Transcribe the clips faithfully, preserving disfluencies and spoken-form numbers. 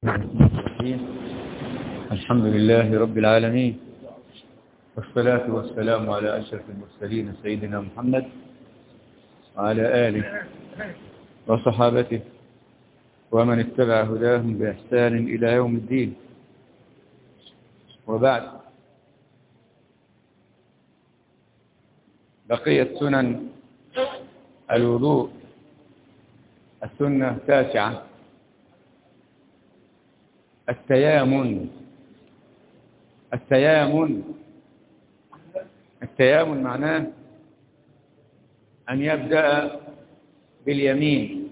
الحمد لله رب العالمين، والصلاة والسلام على أشرف المرسلين سيدنا محمد وعلى آله وصحابته ومن اتبع هداهم بإحسان إلى يوم الدين. وبعد، بقيت سنن الوضوء. السنة التاسعة التيامن. التيامن التيامن معناه أن يبدأ باليمين،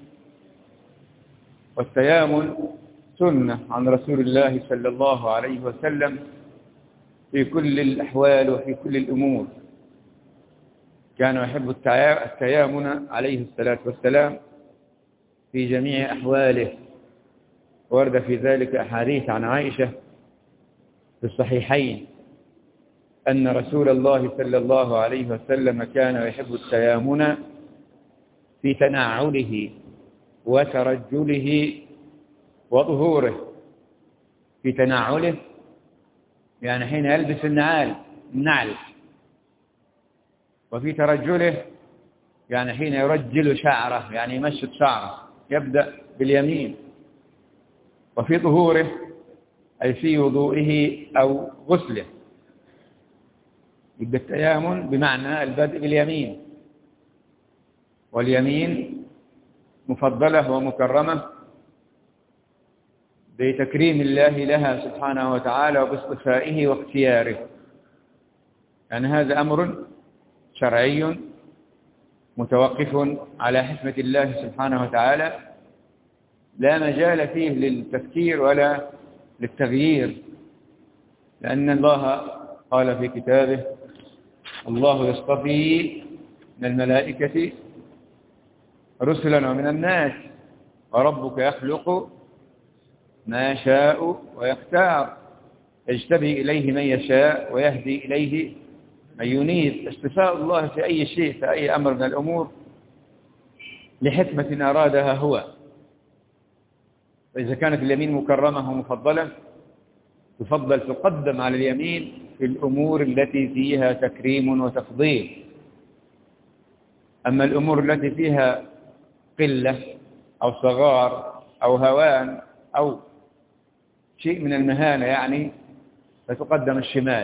والتيامن سنة عن رسول الله صلى الله عليه وسلم في كل الأحوال وفي كل الأمور. كان يحب التيامن عليه الصلاة والسلام في جميع أحواله، ورد في ذلك أحاديث عن عائشة في الصحيحين أن رسول الله صلى الله عليه وسلم كان يحب التيامن في تنعله وترجله وظهوره. في تنعله يعني حين يلبس النعال النعل، وفي ترجله يعني حين يرجل شعره، يعني يمشط شعره، يبدأ باليمين. وفي ظهوره أي في وضوئه أو غسله. يبدأ التيامن بمعنى البدء باليمين، واليمين مفضلة ومكرمة بتكريم الله لها سبحانه وتعالى وباصطفائه واختياره. يعني هذا أمر شرعي متوقف على حكمة الله سبحانه وتعالى، لا مجال فيه للتفكير ولا للتغيير، لأن الله قال في كتابه: الله يصطفي من الملائكة رسلا ومن الناس وربك يخلق ما يشاء ويختار يجتبي إليه من يشاء ويهدي إليه من ينيب. اصطفاء الله في أي شيء، في أي أمر من الأمور، لحكمة أرادها هو. وإذا كانت اليمين مكرمة ومفضلة، تفضل تقدم على اليمين في الأمور التي فيها تكريم وتفضيل. أما الأمور التي فيها قلة أو صغار أو هوان أو شيء من المهانة يعني، فتقدم الشمال.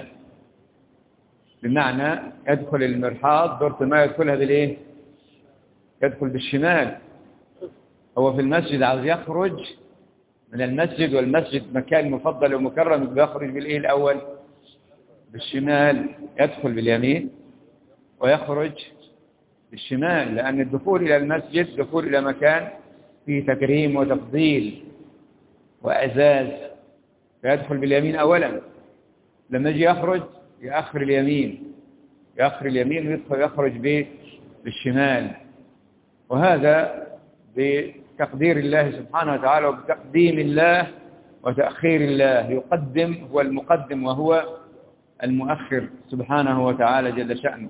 بمعنى يدخل المرحاض دورة ما يدخلها بالإيه؟ يدخل بالشمال. هو في المسجد عاوز يخرج من المسجد، والمسجد مكان مفضل ومكرم، بيخرج بالإيه الأول؟ بالشمال. يدخل باليمين ويخرج بالشمال، لأن الدخول إلى المسجد دخول إلى مكان فيه تكريم وتفضيل وأعزاز، فيدخل باليمين أولا. لما يجي يخرج يأخر اليمين، يأخر اليمين ويدخل يخرج بالشمال. وهذا بتقدير الله سبحانه وتعالى وبتقديم الله وتأخير الله. يقدم هو المقدم وهو المؤخر سبحانه وتعالى جل شأنه.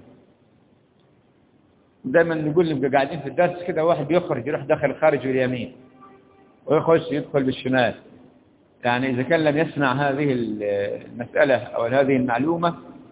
دايما نقول نبقى قاعدين في الدرس كده، واحد يخرج يروح داخل خارج باليمين ويخش يدخل بالشمال. يعني إذا كان لم يسمع هذه المسألة أو هذه المعلومة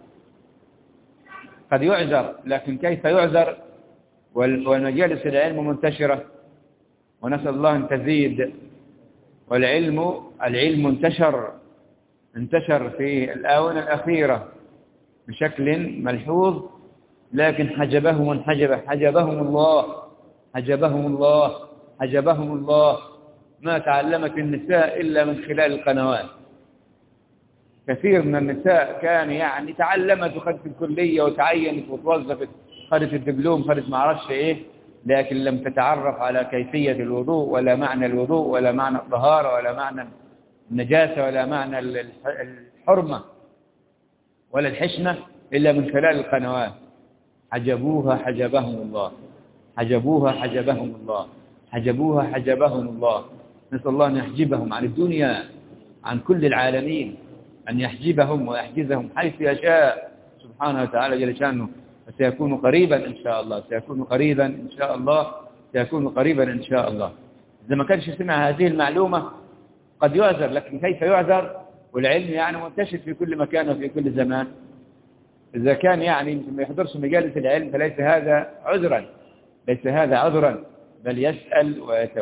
قد يعذر، لكن كيف يعذر والمجالس العلم منتشرة، ونسأل الله أن تزيد. والعلم العلم انتشر انتشر في الآونة الأخيرة بشكل ملحوظ، لكن حجبه من حجبه حجبهم الله حجبهم الله حجبهم الله. ما تعلمت النساء إلا من خلال القنوات. كثير من النساء كان يعني تعلمت وخدت الكلية وتعينت وتوظفت، خدت الدبلوم، خدت ما اعرفش ايه، لكن لم تتعرف على كيفية الوضوء ولا معنى الوضوء ولا معنى الطهارة ولا معنى النجاسة ولا معنى الحرمة ولا الحشمة إلا من خلال القنوات. حجبوها حجبهم الله حجبوها حجبهم الله حجبوها حجبهم الله. نسأل الله أن يحجبهم عن الدنيا، عن كل العالمين، أن يحجبهم ويحجزهم حيث يشاء سبحانه وتعالى جل شأنه. وسيكون قريبا إن شاء الله سيكون قريبا إن شاء الله سيكون قريبا إن شاء الله. إذا ما كانش سمع هذه المعلومة قد يعذر، لكن كيف يعذر والعلم يعني منتشر في كل مكان وفي كل زمان؟ إذا كان يعني ما يحضرش مجالس العلم فليس هذا عذرا، ليس هذا عذرا، بل يسأل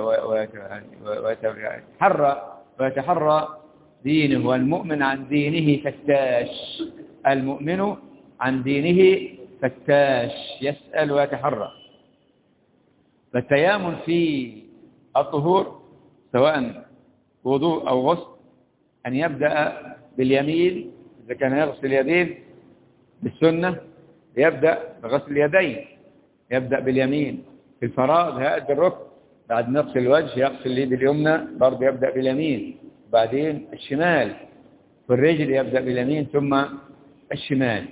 ويتحرى ويتحرى دينه. والمؤمن عن دينه فتاش، المؤمن عن دينه فتاش، يسأل ويتحرى. فالتيامن في الطهور سواء وضوء أو غسل أن يبدأ باليمين، إذا كان يغسل اليدين بالسنة يبدأ بغسل اليدين، يبدأ باليمين. في الفرائض هيئة الركن بعد ما يغسل الوجه يغسل اليد اليمنى برضه يبدأ باليمين، بعدين الشمال. في الرجل يبدأ باليمين ثم الشمال،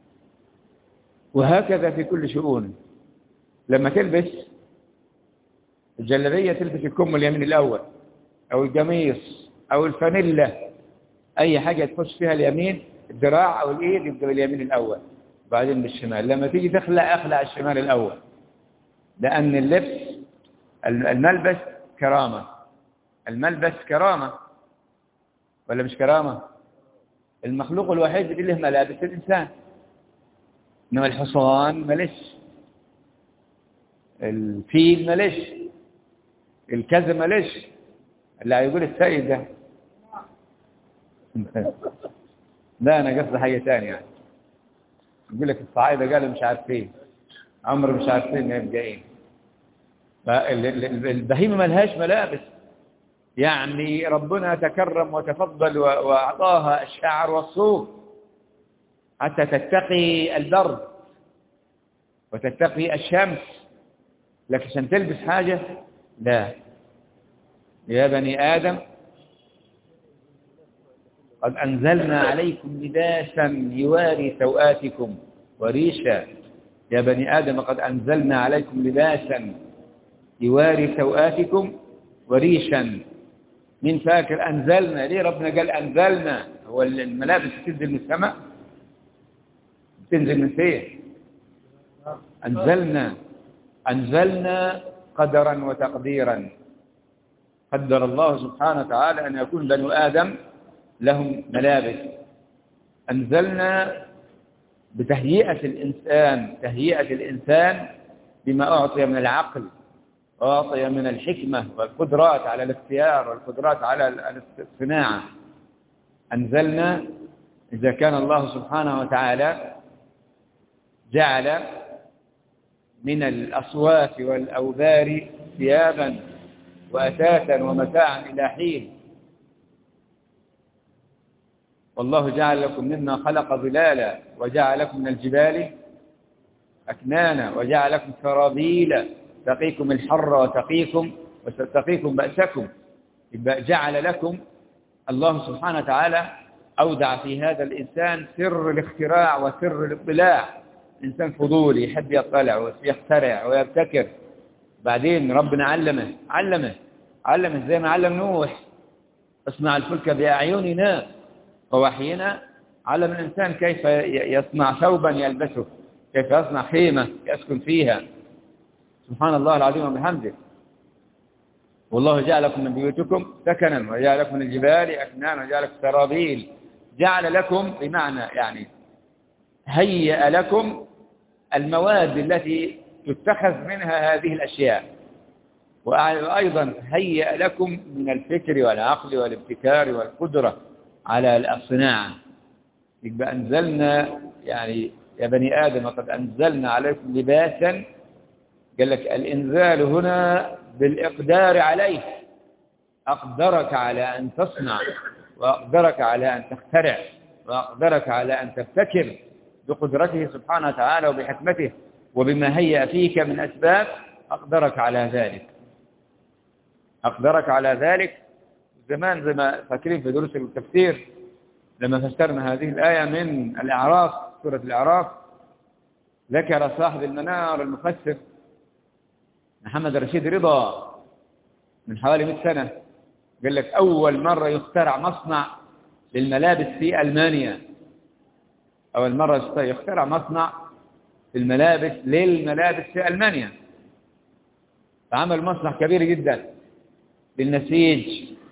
وهكذا في كل شؤون. لما تلبس الجلابية تلبس الكم اليمين الأول، أو القميص أو الفانيلا، أي حاجة تخش فيها اليمين، الذراع أو الإيد يبدأ باليمين الأول بعدين بالشمال. لما تيجي تخلع أخلع الشمال الأول، لأن اللبس الملبس كرامة، الملبس كرامة ولا مش كرامة؟ المخلوق الوحيد اللي له ملابس الإنسان، إنما الحصان ملش، الفيل ملش، الكذا ملش. اللي هيقول السيد ده لا أنا قصد حاجة تانية يعني. يقول لك الصعايدة قالوا مش عارفين عمر مش عارفين يبقى ايه. البهيمة ملهاش ملابس، يعني ربنا تكرم وتفضل وأعطاها الشعر والصوف حتى تتقي البرد وتتقي الشمس، لكن عشان تلبس حاجة لا. يا بني آدم قد أنزلنا عليكم لباسا يواري سوآتكم وريشا. يا بني آدم قد أنزلنا عليكم لباسا يواري سوآتكم وريشا. من فاكر أنزلنا؟ ليه ربنا قال أنزلنا؟ هو الملابس تنزل من السماء؟ تنزل من فين؟ أنزلنا أنزلنا قدرا وتقديرا. قدر الله سبحانه وتعالى أن يكون بنو آدم لهم ملابس. أنزلنا بتهيئة الإنسان، تهيئة الإنسان بما أعطي من العقل وأعطي من الحكمة والقدرات على الاختيار والقدرات على الصناعة. أنزلنا إذا كان الله سبحانه وتعالى جعل من الأصواف والأوبار ثيابا وأثاثا ومتاعا إلى حين. والله جعل لكم مما خلق ظلالا وجعل لكم من الجبال أكنانا وجعل لكم سرابيل تقيكم الحر وتقيكم وتقيكم بأسكم. يبقى جعل لكم الله سبحانه وتعالى أودع في هذا الإنسان سر الاختراع وسر الاطلاع. إنسان فضولي يحب يطلع ويخترع ويبتكر. بعدين ربنا علمه علمه علمه زي ما علم نوح اصنع الفلك بأعيننا ووحينا. علم الإنسان كيف يصنع ثوبا يلبسه، كيف يصنع خيمة يسكن فيها. سبحان الله العظيم وبحمده. والله جعل لكم من بيوتكم سكنا وجعل لكم من الجبال أكنانا وجعل لكم سرابيل. جعل لكم بمعنى يعني هيأ لكم المواد التي تتخذ منها هذه الأشياء، وأيضا هيأ لكم من الفكر والعقل والابتكار والقدرة على الصناعة. يبقى أنزلنا يعني يا بني آدم قد أنزلنا عليكم لباسا. قال لك الإنزال هنا بالإقدار عليه، أقدرك على أن تصنع وأقدرك على أن تخترع وأقدرك على أن تبتكر بقدرته سبحانه وتعالى وبحكمته وبما هيأ فيك من أسباب. أقدرك على ذلك أقدرك على ذلك. زمان زي ما فاكرين في دروس التفسير لما فسرنا هذه الآية من الأعراف، سورة الأعراف، ذكر صاحب المنار المفسر محمد رشيد رضا من حوالي مئة سنة، قال لك أول مرة يخترع مصنع للملابس في ألمانيا. أول مرة يخترع مصنع للملابس للملابس في ألمانيا. فعمل مصنع كبير جدا بالنسيج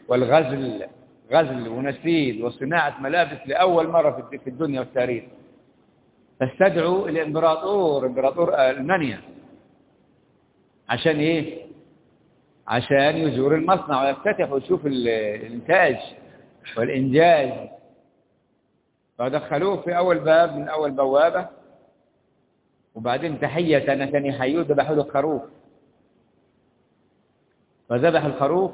والغزل، غزل ونسيج وصناعة ملابس لأول مرة في الدنيا والتاريخ. فاستدعوا الإمبراطور إمبراطور ألمانيا عشان إيه؟ عشان يزور المصنع ويفتتح ويشوف الإنتاج والإنجاز. فدخلوه في أول باب من أول بوابة، وبعدين تحية أن يحيوه ذبحوا له خروف، فذبح الخروف.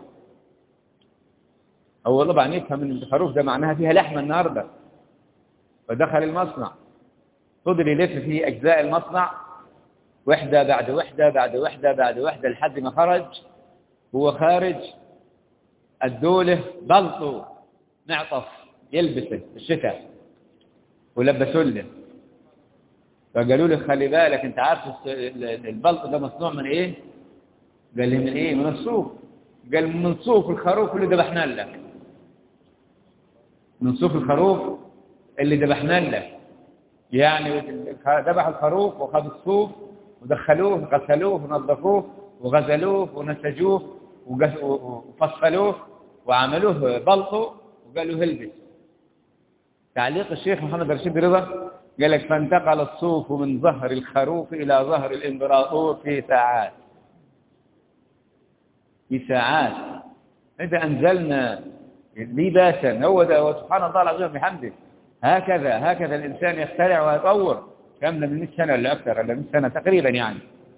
هو طبعا يفهم ان الخروف ده معناها فيها لحمة النهارده. فدخل المصنع، فضل يلف في أجزاء المصنع وحدة بعد وحدة بعد وحدة بعد وحدة لحد ما خرج. هو خارج الدولة بلطو معطف يلبسه الشتاء ولبسوا له. فقالوا له خلي بالك انت عارف البلطو ده مصنوع من ايه؟ قال لي من ايه؟ من الصوف. قال من صوف الخروف اللي ذبحنا لك، من صوف الخروف اللي ذبحنا لك. يعني ذبح الخروف وخذ الصوف ودخلوه غسلوه ونظفوه وغزلوه ونسجوه وفصلوه وعملوه بلطو وقالوا هلبس. تعليق الشيخ محمد رشيد رضا قال لك فانتقل الصوف من ظهر الخروف إلى ظهر الإمبراطور في ساعات، في ساعات. إذا أنزلنا لباسا، هو ده سبحان الله العظيم بحمده. هكذا هكذا الإنسان يخترع ويطور. كاملة من مئة سنة ولا أكثر، ولا مئة سنة تقريبا يعني.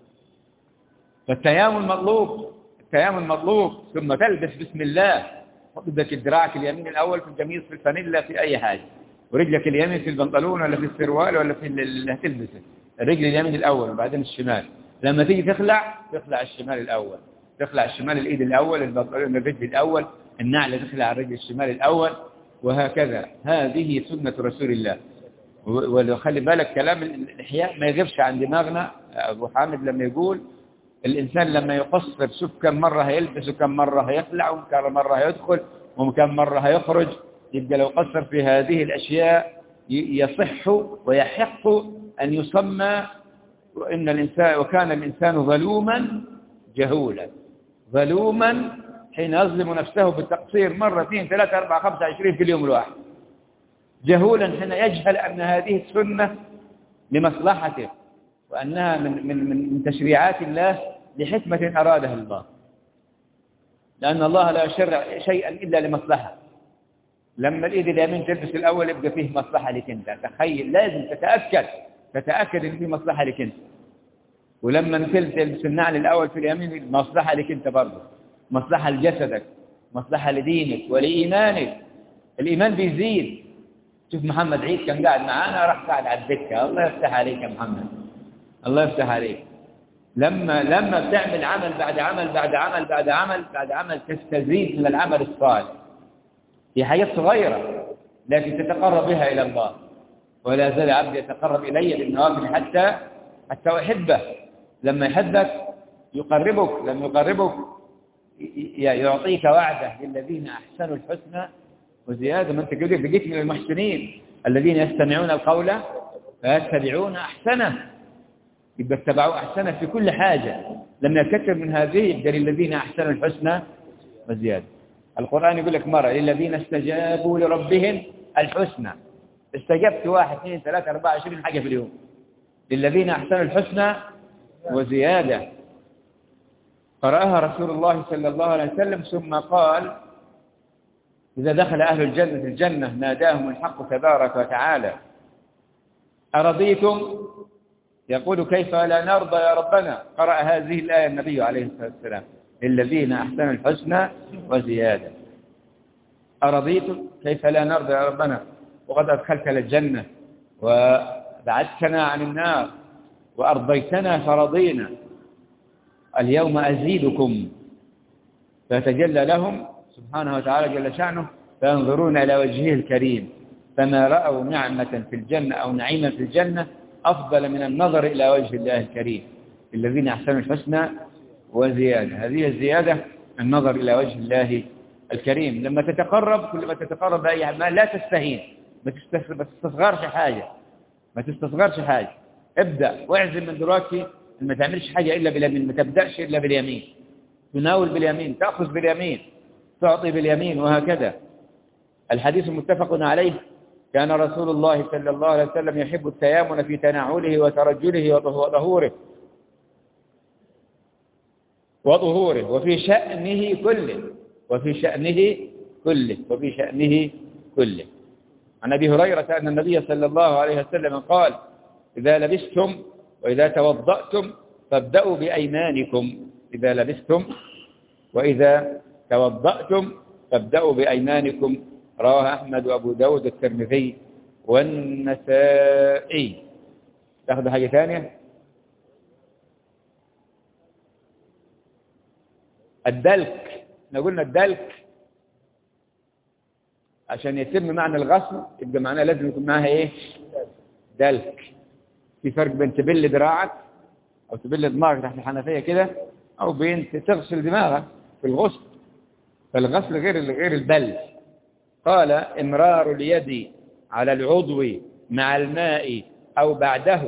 فالتيامن مطلوب، التيامن مطلوب. ثم تلبس بسم الله، بدك دراعك اليمين الأول في القميص في الفانيلا في أي حاجة، ورجلك اليمين في البنطلون ولا في السروال ولا في اللي هتلبسه. الرجل اليمين الأول وبعدين الشمال. لما تيجي تخلع تخلع الشمال الأول، تخلع الشمال الإيد الأول، البنطلون الرجل الأول، النعل تخلع الرجل الشمال الأول، وهكذا. هذه سنة رسول الله. وخلي بالك كلام الإحياء ما يغيبش عن دماغنا. أبو حامد لما يقول الإنسان لما يقصر شوف كم مرة هيلبس وكم مرة هيخلع وكم مرة هيدخل وكم مرة هيخرج، يبقى لو قصر في هذه الأشياء يصح ويحق أن يسمى إن الإنسان وكان الإنسان ظلوما جهولا. ظلوما حين يظلم نفسه بالتقصير مرة اثنين ثلاثة أربعة خمسة عشرين في اليوم الواحد. جهولا حين يجهل أن هذه السنة لمصلحته، وأنها من, من, من تشريعات الله لحكمة أرادها الله، لأن الله لا يشرع شيئا إلا لمصلحة. لما الإيد اليمين تلبس الأول يبقى فيه مصلحة لك أنت. تخيل، لازم تتأكد تتأكد أن فيه مصلحة لك أنت. ولما تلبس النعل الأول في اليمين مصلحة لك أنت برضه، مصلحة لجسدك، مصلحة لدينك ولإيمانك. الإيمان بيزيد. شوف محمد عيد كان قاعد معانا راح قاعد على الدكة. الله يفتح عليك يا محمد، الله يفتح عليك. لما لما بتعمل عمل بعد عمل بعد عمل بعد عمل بعد عمل تستزيد من العمل الصالح. هي حاجات صغيرة لكن تتقرب بها إلى الله. ولا زال عبدي يتقرب إلي بالنوافل حتى حتى أحبه. لما يحبك يقربك، لما يقربك يعطيك وعده للذين أحسنوا الحسنى وزيادة. ما أنت جيت من المحسنين الذين يستمعون القول فيتبعون أحسنه. يبقى اتبعوا أحسنه في كل حاجة. لما يكثر من هذه يبقى للذين أحسنوا الحسنى وزيادة. القرآن يقول لك مرة للذين استجابوا لربهم الحسنى. استجبت واحد اثنين ثلاثة أربعة عشرين حاجة في اليوم. للذين أحسنوا الحسنى وزيادة. قرأها رسول الله صلى الله عليه وسلم ثم قال إذا دخل أهل الجنة الجنة ناداهم الحق تبارك وتعالى أرضيتم؟ يقول كيف لا نرضى يا ربنا. قرأ هذه الآية النبي عليه الصلاة والسلام للذين أحسنوا الحسنى وزيادة. أرضيتم؟ كيف لا نرضى يا ربنا وقد أدخلتنا الجنة وبعدتنا عن النار وأرضيتنا فرضينا، اليوم أزيدكم. فتجلى لهم سبحانه وتعالى جل شأنه فينظرون إلى وجهه الكريم فما رأوا نعمة في الجنة أو نعيما في الجنة أفضل من النظر إلى وجه الله الكريم. الذين أحسنوا الحسنى وزيادة. هذه الزيادة النظر إلى وجه الله الكريم. لما تتقرب كل ما تتقرب بأي عمل لا تستهين، ما تستصغرش حاجة، ما تستصغرش حاجة. ابدأ واعزم من دلوقتي ما تعملش حاجة إلا باليمين، ما تبدأش إلا باليمين. تناول باليمين، تأخذ باليمين. تعطي باليمين، وهكذا. الحديث متفق عليه. كان رسول الله صلى الله عليه وسلم يحب التيامن في تنعله وترجله وظهوره وظهوره وفي شأنه كله وفي شأنه كله وفي شأنه كله. عن أبي هريرة أن النبي صلى الله عليه وسلم قال: إذا لبستم وإذا توضأتم فابدأوا بأيمانكم. إذا لبستم وإذا توضأتم فابدأوا بأيمانكم. رواه أحمد وأبو داود والترمذي والنسائي. تاخذ حاجة ثانية؟ الدلك. نقولنا الدلك عشان يتم معنى الغسل يبقى معناه لازم يكون معها ايه؟ دلك. في فرق بين تبل دراعك او تبل دماغك تحت الحنفية كده، او بين تغسل دماغك في الغسل. فالغسل غير غير البل. قال: امرار اليد على العضو مع الماء او بعده.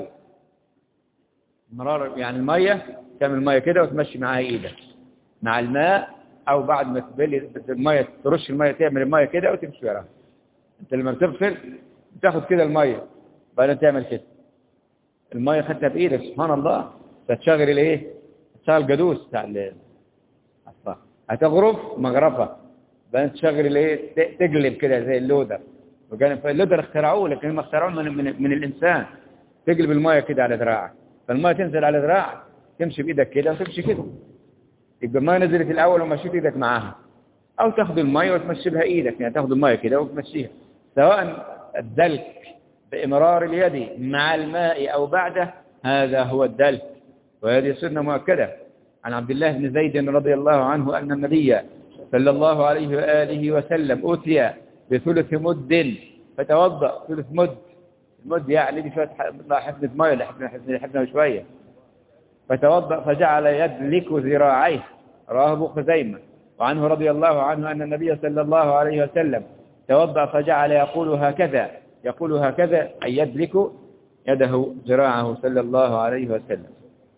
امرار يعني المية، تعمل المية كده وتمشي معاها ايدك مع الماء، او بعد ما تبل المية ترش المية تعمل المية كده وتمشي وراها. انت لما بتغسل بتاخد كده المية بعدين تعمل كده. المية خدتها بايدك، سبحان الله. فتشغل الايه؟ تشغل قدوس بتاع الصح. هتغرف مغرفة بعدين تشغل الايه؟ تقلب كده زي اللودر. وكان اللودر اخترعوه، لكن هم اخترعوه من, من, من الانسان. تقلب المية كده على ذراعك، فالمية تنزل على ذراعك، تمشي بايدك كده وتمشي كده. يبقى المية نزلت الأول ومشيت إيدك معاها. أو تاخذ المية وتمشي بها إيدك، يعني تاخذ المية كده وتمشيها. سواء الدلك بإمرار اليد مع الماء أو بعده، هذا هو الدلك. وهذه سنة مؤكدة. عن عبد الله بن زيد رضي الله عنه أن النبي صلى الله عليه وآله وسلم أوتي بثلث مد فتوضأ. ثلث مد، المد يعني دي شوية حفنة مية لحفنة شوية. فتوضأ فجعل يدلك ذراعيه. رواه ابو خزيمة. وعنه رضي الله عنه أن النبي صلى الله عليه وسلم توضأ فجعل يقول هكذا يقول هكذا أي يدلك يده ذراعه صلى الله عليه وسلم.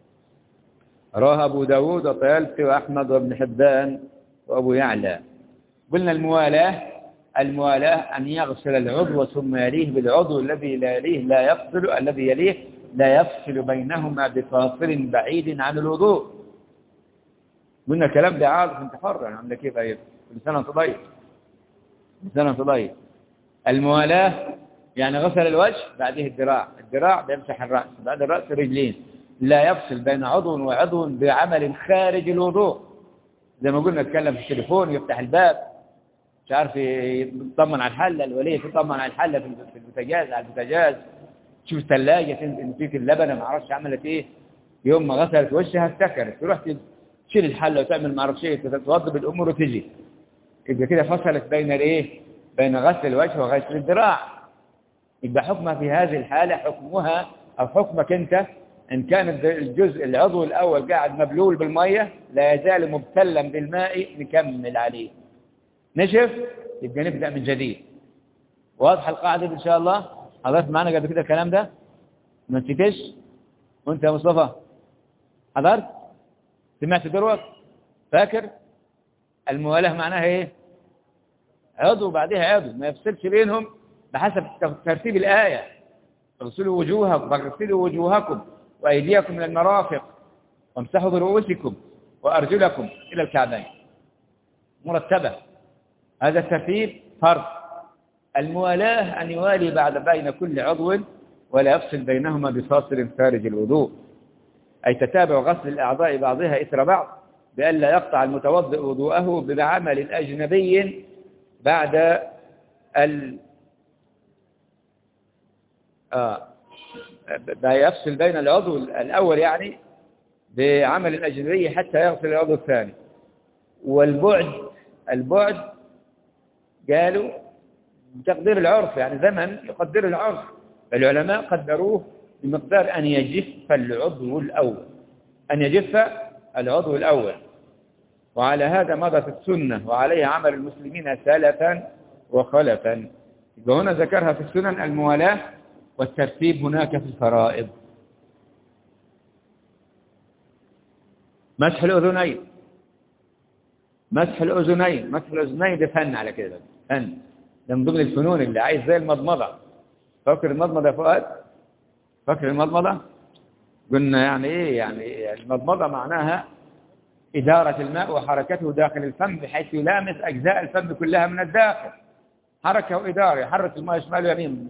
رواه أبو داود وطيالسي وأحمد وابن حبان وأبو يعلى. قلنا الموالاة الموالاة أن يغسل العضو ثم يليه بالعضو الذي لا يليه لا يفصل الذي يليه لا يفصل بينهما بفاصل بعيد عن الوضوء. قلنا الكلام ده عاطف انت حر، يعني عندك كيف ايه؟ كل سنه وانت طيب. كل سنه وانت طيب. الموالاه يعني غسل الوجه بعده الذراع، الذراع بيمسح الراس، بعد الراس الرجلين. لا يفصل بين عضو وعضو بعمل خارج الوضوء. زي ما قلنا نتكلم في التليفون، يفتح الباب مش عارف يطمن على الحله، الوليه تطمن على الحله في البوتاجاز، على البوتاجاز تشوف الثلاجة تنزل فيك اللبنة ما اعرفش عملت ايه. يوم ما غسلت وشها افتكرت تروح تشيل الحلة وتعمل ما اعرفش ايه، توضب الامور وتجي. يبقى كده فصلت بين الايه؟ بين غسل الوجه وغسل الذراع. يبقى حكمها في هذه الحالة حكمها او حكمك انت ان كان الجزء العضو الاول قاعد مبلول بالمية لا يزال مبتلا بالماء نكمل عليه. نشف يبقى نبدأ من جديد. واضح القاعدة ان شاء الله؟ حضرت معنا قبل كده الكلام ده؟ ما نسيتش؟ وانت يا مصطفى حضرت؟ سمعت دروك؟ فاكر؟ الموالاة معناها ايه؟ عضو بعدها عضو ما يفصلش بينهم بحسب ترتيب الآية. اغسلوا وجوهكم واغسلوا وجوهكم وأيديكم إلى المرافق وامسحوا برؤوسكم وأرجلكم إلى الكعبين. مرتبة. هذا الترتيب فرض. الموالاة أن يوالي بعد بين كل عضو ولا يفصل بينهما بفاصل خارج الوضوء، أي تتابع غسل الأعضاء بعضها إثر بعض بألا يقطع المتوضئ وضوءه بعمل أجنبي بعد ال آه يفصل بين العضو الأول يعني بعمل أجنبي حتى يغسل العضو الثاني. والبعد البعد قالوا بتقدير العرف، يعني زمن يقدر العرف. العلماء قدروه بمقدار أن يجف العضو الأول أن يجف العضو الأول وعلى هذا مضت السنة وعليها عمل المسلمين سلفا وخلفا. هنا ذكرها في السنن الموالاة والترتيب هناك في الفرائض. مسح الأذنين مسح الأذنين، مسح الأذنين ده فن على كده، فن ده من ضمن الفنون اللي عايز زي المضمضة. فاكر المضمضة يا فؤاد؟ فاكر المضمضة؟ قلنا يعني إيه؟ يعني المضمضة معناها إدارة الماء وحركته داخل الفم بحيث يلامس أجزاء الفم كلها من الداخل، حركة وإدارة، يحرك الماء شمال ويمين،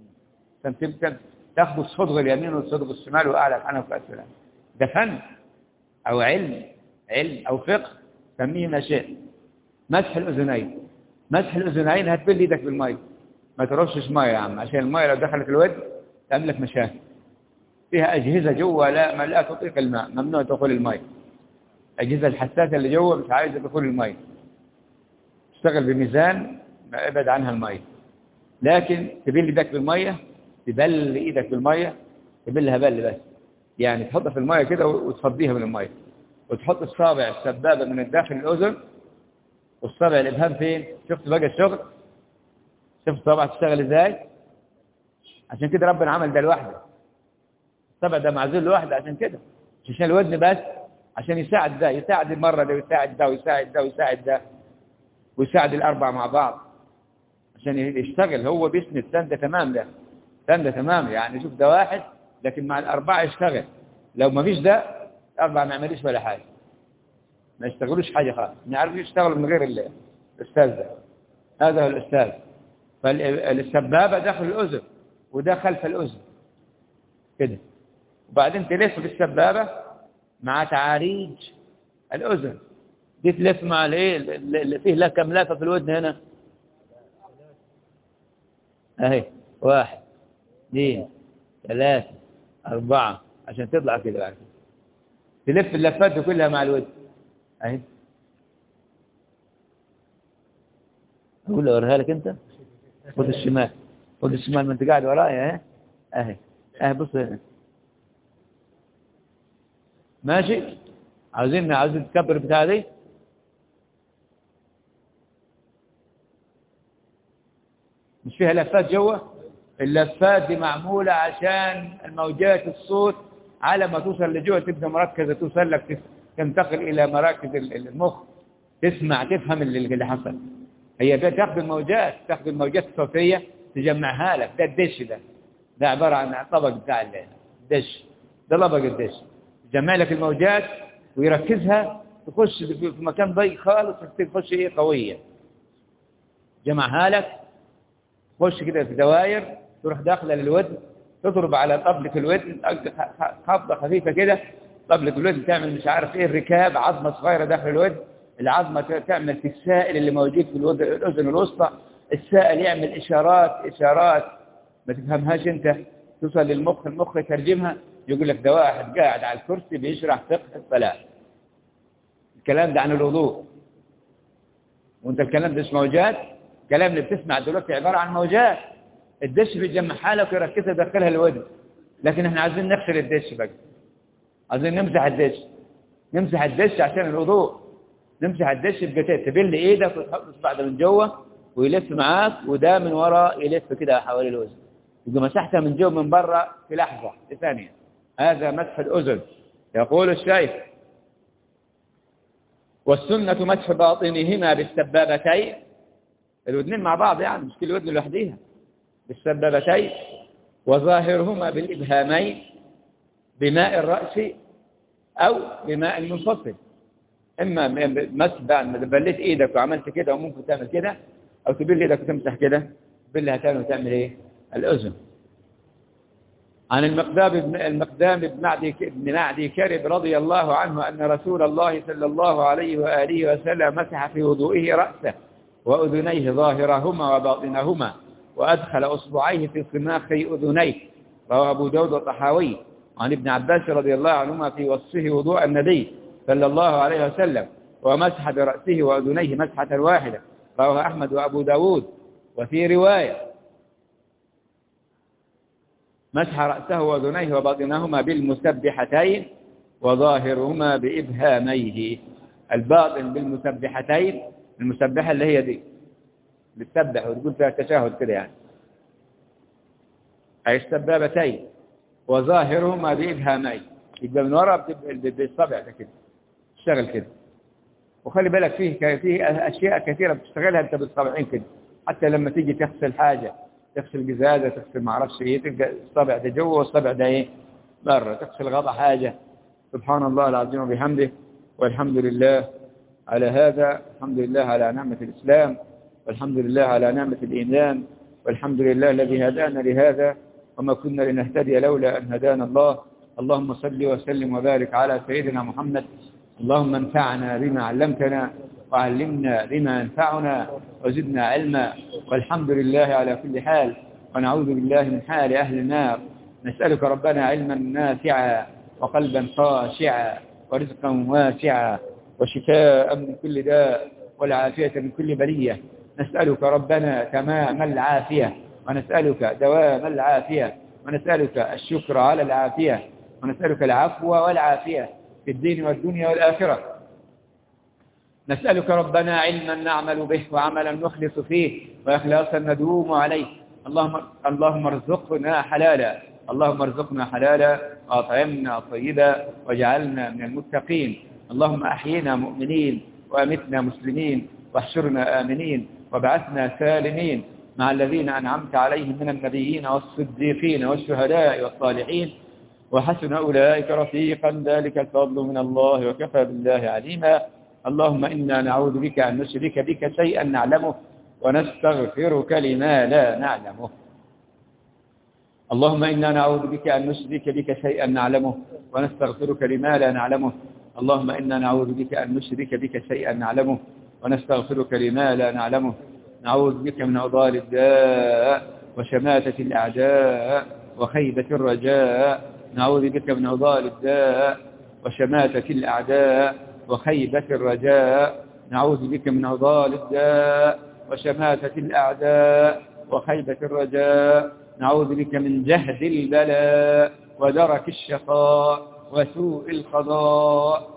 تاخذ الصدغ اليمين والصدغ الشمال وأعلى الحنف وأسفل. ده فن أو علم، علم أو فقه، سميه ما شئت. مسح الأذنين، مسح الأذنين هتبل ايدك بالماء، ما ترشش ماء يا عم، عشان الماء لو دخلت الود تعمل لك مشاكل. فيها أجهزة جوا لا ما لا تطيق الماء، ممنوع دخول الماء. الأجهزة الحساسة اللي جوا مش عايزة دخول الماء، تشتغل بميزان ما ابعد عنها الماء. لكن تبل ايدك بالمية، تبل ايدك بالمية، تبلها بل بس، يعني تحطها في المية كده وتفضيها من المية، وتحط الصابع السبابة من الداخل الأذن والصابع الإبهام فين؟ شفت بقى الشغل؟ شفت الصابع تشتغل ازاي؟ عشان كده ربنا عمل ده لوحده، الصابع ده معزول لوحده عشان كده، مش عشان الودن بس، عشان يساعد ده، يساعد المرة ده ويساعد ده ويساعد ده ويساعد ده ويساعد الأربعة مع بعض عشان يشتغل. هو بيسند سندة تمام، ده سندة تمام، يعني شوف ده واحد لكن مع الأربعة يشتغل. لو ما فيش ده الأربعة ما يعملوش ولا حاجة، ما يشتغلوش حاجة خالص، ما يعرفوا يشتغلوا من غير الأستاذ ده. هذا هو الأستاذ. فالسبابة داخل الأذن وده خلف الأذن كده، وبعدين تلف بالسبابة مع تعاريج الأذن دي، تلف مع الايه اللي فيه لها كم لافة في الودن هنا اهي، واحد اثنين ثلاثة أربعة، عشان تطلع كده بعد تلف اللفات دي كلها مع الودن اهي. اقول اوريها لك انت، خد الشمال، خد الشمال ما انت قاعد ورايا اهي اهي اهي، بص هنا ماشي. عاوزين عاوزين تكبر بتاع دي، مش فيها لفات جوه؟ اللفات دي معمولة عشان الموجات الصوت على ما توصل لجوه تبقى مركزة، توصل لك تنتقل إلى مراكز المخ، تسمع تفهم اللي حصل. هي بتاخذ الموجات، تاخذ الموجات الصوتية تجمعها لك. ده الدش، ده ده عبارة عن طبق بتاع الدش، ده طبق الدش يجمع لك الموجات ويركزها، تخش في مكان ضيق خالص، تخش ايه قوية، جمعها لك، تخش كده في دوائر، تروح داخله للودن، تضرب على طبلة الودن خبطة خفيفة كده، طبلة الودن تعمل مش عارف ايه الركاب، عظمة صغيرة داخل الودن، العظمة تعمل في السائل اللي موجود في الأذن الوسطى، السائل يعمل إشارات إشارات ما تفهمهاش أنت، توصل للمخ، المخ يترجمها، يقول لك ده واحد قاعد على الكرسي بيشرح فقه الصلاة. الكلام ده عن الوضوء، وانت الكلام ده مش موجات، الكلام اللي بتسمع دلوقتي عبارة عن موجات. الدش بيتجمع حالك ويركزها يدخلها الودن، لكن احنا عايزين نغسل الدش بقى، عايزين نمسح الدش، نمسح الدش عشان الوضوء، نمسح الدش بجتات، تبل ايدك وتحط اصبع ده من جوه ويلف معاك، وده من ورا يلف كده حوالين الوزن، يبقى مسحتها من جوه من بره في لحظة في ثانية. هذا مسح الأذن. يقول الشيخ: والسنة مسح باطنهما بالسبابتين، الودنين مع بعض يعني مش كل ودن لوحديها، بالسبابتين، وظاهرهما بالإبهامين بماء الرأس أو بماء المنفصل. إما مسح بليت إيدك وعملت كده، وممكن تعمل كده، أو تبل إيدك وتمسح كده، تبلها تاني وتعمل إيه؟ الأذن. عن المقدام المقدام بن معدي بن معدي كرب رضي الله عنه أن رسول الله صلى الله عليه وآله وسلم مسح في وضوئه رأسه وأذنيه ظاهرهما وباطنهما، وأدخل أصبعيه في صماخي أذنيه. رواه أبو داود والطحاوي. عن ابن عباس رضي الله عنهما في وصفه وضوء النبي صلى الله عليه وسلم: ومسح برأسه وأذنيه مسحة واحدة. رواه أحمد وأبو داود. وفي رواية: مسح رأسه وأذنيه وباطنهما بالمسبحتين وظاهرهما بإبهاميه. الباطن بالمسبحتين، المسبحة اللي هي دي بتسبح وتقول فيها تشاهد كده يعني، أي السبابتين، وظاهرهما بإبهاميه، يبقى من وراء بالصبع ده كده، اشتغل كده، وخلي بالك فيه فيه أشياء كثيرة بتشتغلها أنت بالصابعين كده، حتى لما تيجي تغسل حاجة، تغسل جزازة، تغسل ما اعرفش ايه، تلقى الصابع ده جوه والصابع ده ايه بره، تغسل غطا حاجة. سبحان الله العظيم وبحمده، والحمد لله على هذا، الحمد لله على نعمة الإسلام، والحمد لله على نعمة الإيمان، والحمد لله الذي هدانا لهذا وما كنا لنهتدي لولا أن هدانا الله. اللهم صل وسلم وبارك على سيدنا محمد. اللهم انفعنا بما علمتنا وعلمنا بما ينفعنا وزدنا علما، والحمد لله على كل حال، ونعوذ بالله من حال أهل النار. نسألك ربنا علما نافعا وقلبا خاشعا ورزقا واسعا وشفاء من كل داء والعافية من كل بلية. نسألك ربنا تمام العافية، ونسألك دوام العافية، ونسألك الشكر على العافية، ونسألك العفو والعافية في الدين والدنيا والآخرة. نسألك ربنا علما نعمل به وعملا نخلص فيه وإخلاصا ندوم عليه. اللهم اللهم ارزقنا حلالا، اللهم ارزقنا حلالا وأطعمنا طيبا واجعلنا من المتقين. اللهم أحينا مؤمنين وأمتنا مسلمين واحشرنا آمنين وابعثنا سالمين مع الذين أنعمت عليهم من النبيين والصديقين والشهداء والصالحين وحسن أولئك رفيقا، ذلك الفضل من الله وكفى بالله عليما. اللهم إنا نعوذ بك أن نشرك بك شيئا نعلمه ونستغفرك لما لا نعلمه. اللهم إنا نعوذ بك أن نشرك بك شيئا نعلمه ونستغفرك لما لا نعلمه. اللهم إنا نعوذ بك أن نشرك بك شيئا نعلمه ونستغفرك لما لا نعلمه. نعوذ بك من عضال الداء وشماتة الأعداء وخيبة الرجاء. نعوذ بك من عضال الداء وشماتة الأعداء وخيبة الرجاء. نعوذ بك من عضال الداء وشماتة الأعداء وخيبة الرجاء. نعوذ بك من جهد البلاء ودرك الشقاء وسوء القضاء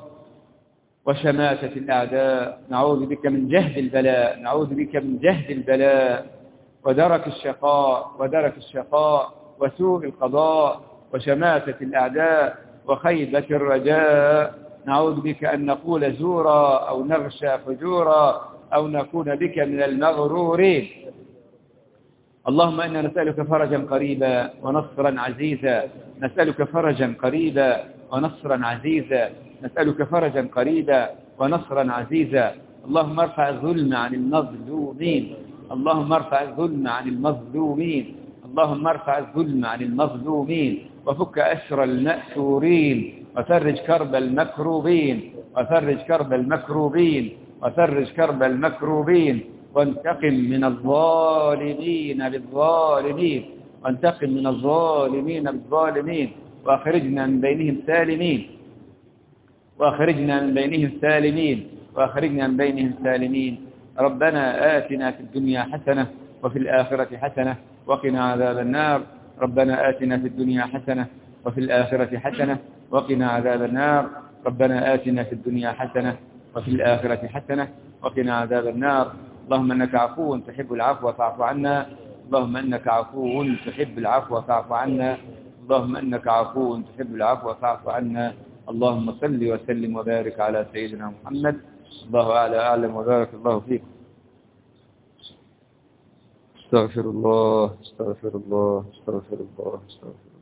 وشماتة الأعداء. نعوذ بك من جهد البلاء، نعوذ بك من جهد البلاء ودرك الشقاء ودرك الشقاء وسوء القضاء وشماتة الأعداء وخيبة الرجاء. نعوذ بك أن نقول زورا أو نغشى فجورا أو نكون بك من المغرورين. اللهم إنا نسألك فرجا قريبا ونصرا عزيزا، نسألك فرجا قريبا ونصرا عزيزا، نسألك فرجا قريبا ونصرا عزيزا. اللهم ارفع الظلم عن المظلومين، اللهم ارفع الظلم عن المظلومين، اللهم ارفع الظلم عن المظلومين وفك أسر المأسورين وفرج كرب المكروبين وفرج كرب المكروبين وفرج كرب المكروبين وانتقم من الظالمين بالظالمين وانتقم من الظالمين بالظالمين وأخرجنا من بينهم سالمين وأخرجنا من بينهم سالمين وأخرجنا من بينهم سالمين. ربنا آتنا في الدنيا حسنة وفي الآخرة حسنة وقنا عذاب النار. ربنا آتنا في الدنيا حسنة وفي الآخرة حسنة وقنا عذاب النار. ربنا آتنا في الدنيا حسنة وفي الآخرة حسنة وقنا عذاب النار. اللهم إنك عفو تحب العفو فاعف عنا. اللهم إنك عفو تحب العفو فاعف عنا. اللهم إنك عفو تحب العفو فاعف عنا. اللهم صل وسلم وبارك على سيدنا محمد. الله أعلى أعلم وبارك الله فيكم. استغفر الله استغفر الله استغفر الله استغفر الله.